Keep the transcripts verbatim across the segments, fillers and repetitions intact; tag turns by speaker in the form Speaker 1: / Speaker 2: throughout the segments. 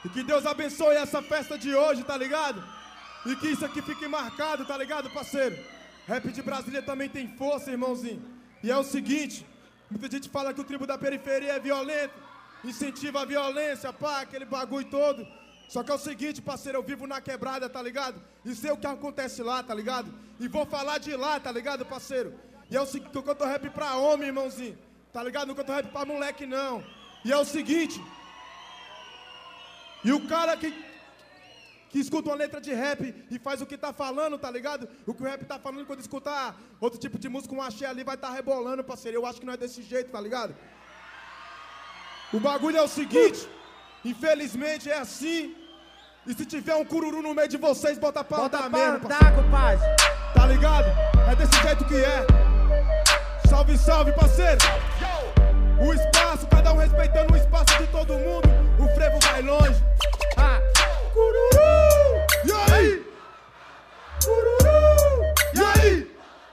Speaker 1: E que Deus abençoe essa festa de hoje, tá ligado? E que isso aqui fique marcado, tá ligado, parceiro? Rap de Brasília também tem força, irmãozinho. E é o seguinte, muita gente fala que o tribo da periferia é violento, incentiva a violência, pá, aquele bagulho todo. Só que é o seguinte, parceiro, eu vivo na quebrada, tá ligado? E sei o que acontece lá, tá ligado? E vou falar de lá, tá ligado, parceiro? E é o seguinte, que eu canto rap pra homem, irmãozinho, tá ligado? Não canto rap pra moleque, não. E é o seguinte... E o cara que, que escuta uma letra de rap e faz o que tá falando, tá ligado? O que o rap tá falando, quando escutar outro tipo de música, um axé ali, vai tá rebolando, parceiro. Eu acho que não é desse jeito, tá ligado? O bagulho é o seguinte, infelizmente é assim. E se tiver um cururu no meio de vocês, bota pra andar mesmo,
Speaker 2: parceiro. Compadre.
Speaker 1: Tá ligado? É desse jeito que é. Salve, salve, parceiro. O espaço, cada um respeitando o espaço de todo mundo. O frevo vai longe.
Speaker 2: Ah.
Speaker 1: Cururu! E aí? Cururu! E aí?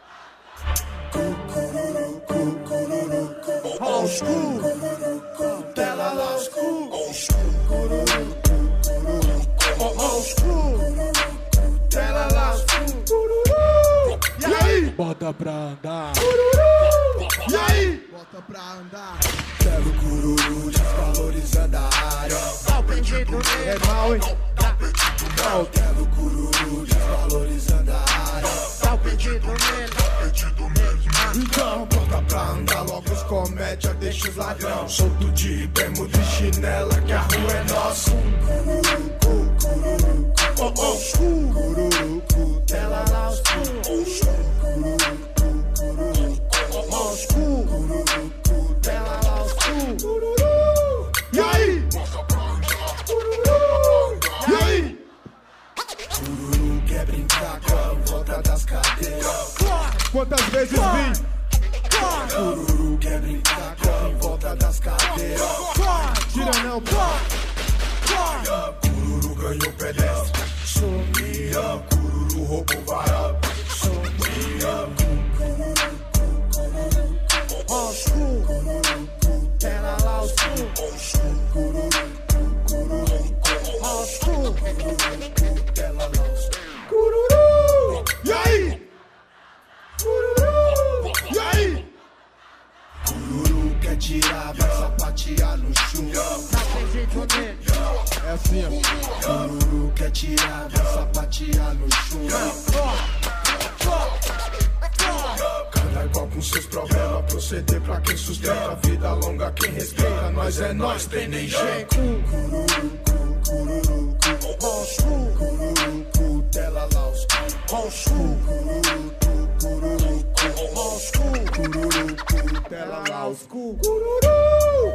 Speaker 3: Cururu, cururu, cururu. Old school. Tela lá, school. Old school. Cururu, cururu. Old school. Tela lá, school.
Speaker 1: Cururu! E aí?
Speaker 2: Bota pra andar.
Speaker 1: Cururu! E aí?
Speaker 3: Bota pra andar. Quero cururu desvalorizando a área.
Speaker 2: Dá o pedido nele.
Speaker 1: É mal, hein?
Speaker 3: Não quero cururu desvalorizando a área.
Speaker 2: Dá o pedido nele.
Speaker 3: Então bota pra andar logo os comédia, deixa os ladrão. Solto de bermuda e chinela que a rua é nossa. Cururu, cu, cururu, cu, oh, oh, cu, cururu, cu, tela lá os cu, oh, cururu, cu, cururu, oh, oh, cu, cururu, cu, tela lá os cu,
Speaker 1: Cururu! E aí? Cururu! E aí?
Speaker 3: cururu quer brincar com a volta das cadeiras.
Speaker 1: Quantas vezes vi?
Speaker 3: Cururu quer brincar com a volta das cadeiras.
Speaker 1: Tira não,
Speaker 3: Cururu ganhou pedestre. Sumia, cururu roubou varal. Sumia, cururu, cururu,
Speaker 2: Old school.
Speaker 3: cururu,
Speaker 2: Tela lá os cu.
Speaker 3: old school, cururu, cururu,
Speaker 2: Old school.
Speaker 3: tela lá os
Speaker 1: Cururu! E aí? Cururu! E aí?
Speaker 3: cururu quer tirar, vai sapatear no chão.
Speaker 2: Dá pedido nele.
Speaker 1: É assim, ó.
Speaker 3: Cururu quer tirar, vai sapatear no chão. Cada igual com seus problemas, proceder pra quem sustenta. Vida longa, quem respeita, nós é nós, tem nem jeito. Cururu, cu, cururu, cu,
Speaker 2: Old school.
Speaker 3: cururu, cu, tela lá os cu.
Speaker 2: Old school.
Speaker 3: Cururu, cu, cururu, cu,
Speaker 2: Old school.
Speaker 3: cururu, cu, tela
Speaker 2: Tela
Speaker 3: lá
Speaker 2: lá
Speaker 3: os
Speaker 2: os cu.
Speaker 1: Cururu!